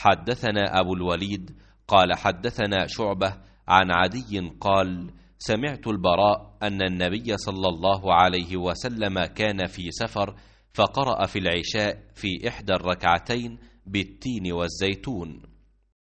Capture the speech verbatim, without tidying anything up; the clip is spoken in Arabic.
حدثنا أبو الوليد قال حدثنا شعبة عن عدي قال سمعت البراء أن النبي صلى الله عليه وسلم كان في سفر فقرأ في العشاء في إحدى الركعتين بالتين والزيتون.